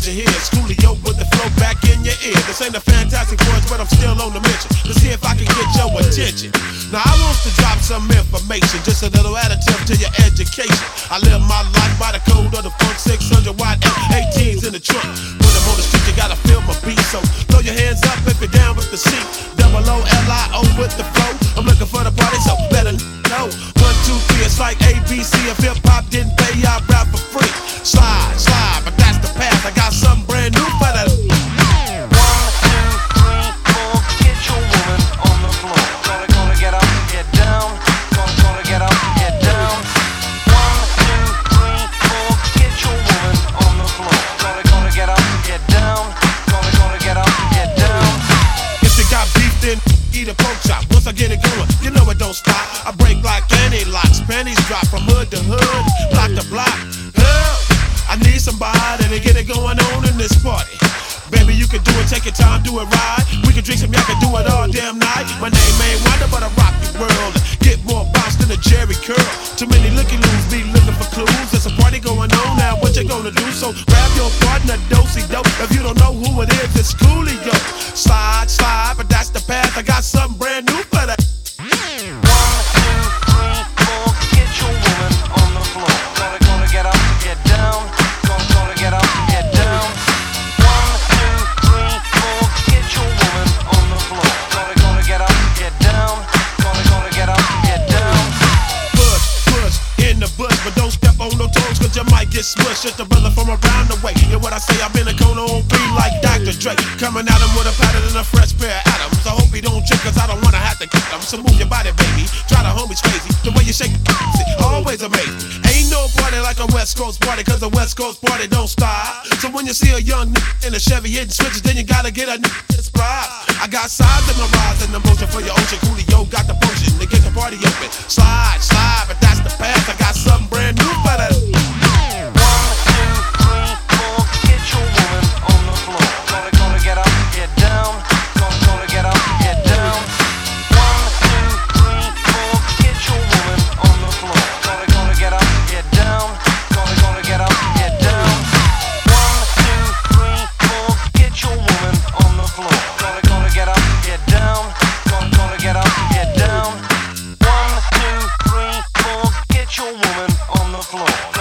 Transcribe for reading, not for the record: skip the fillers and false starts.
glad you're here. Schoolio with the flow back in your ear. This ain't a fantastic voice, but I'm still on the mission to see if I can get your attention. Now I want to drop some information, just a little additive to your education. I live my life by the code of the funk, 600 watt F18s in the trunk. When I'm on the street, you gotta feel my beat, so throw your hands up if you're down with the seat. Double O-L-I-O with the flow. I'm looking for the party, so better know. 1, 2, 3, it's like ABC. If hip hop didn't pay, I rap for free. Slide, slide, but that's the path. I got something brand new for that. 1, 2, 3, 4, get your woman on the floor. Gonna get up, get down. Gonna get up, get down. 1, 2, 3, 4, get your woman on the floor. Gonna get up, get down. Gonna get up, get down. If you got beef, then eat a pork chop. Once I get it going, you know it don't stop. I break like any locks, pennies drop from hood to hood, block to block. Help! I need somebody to get it going on in this party. Baby, you can do it, take your time, do it right. We can drink some, y'all can do it all damn night. My name ain't Wonder, but I rock the world. Get more bounce than a Jerry curl. Too many looky-loos be looking for clues. There's a party going on now, what you gonna do? So grab your partner, do-si-do. If you don't know who it is, it's Coolio. Slide, slide, but that's the path. I got something brand new for that. 1, 2, 3, 4, get your woman on the floor. Gonna get up, get down. Gonna get up, get down. 1, 2, 3, 4, get your woman on the floor. Gonna get up, get down. Gonna get up, get down. Push, push, in the bush, but don't step on no toes, cause you might get smushed. It's the brother from around the way. And what I say, I'm in a corner on beat like Dr. Dre. Coming at him with a pattern and a fresh pair of atoms. I hope he don't trip, cause I don't wanna have to kick him. So move your body, baby. Try the homies crazy. The way you shake it, always amazing. Ain't no party like a West Coast party, cause a West Coast party don't stop. So when you see a young nigga in a Chevy hitting switches, then you gotta get a nigga inspired. I got sides in my rise and emotion for your ocean. Coolio got the potion to get the party open. Slide, slide, but that's the path. I got something brand new for that. 1, 2, 3, 4, get your woman on the floor. Gonna get up, get down. Gonna get up, get down. 1, 2, 3, 4, get your woman on the floor. Gonna get up, get down. Gonna get up, get down. 1, 2, 3, 4, get your woman on the floor. Gonna get up, get down. Gonna get up, get down. 1, 2, 3, 4, get your woman on the floor.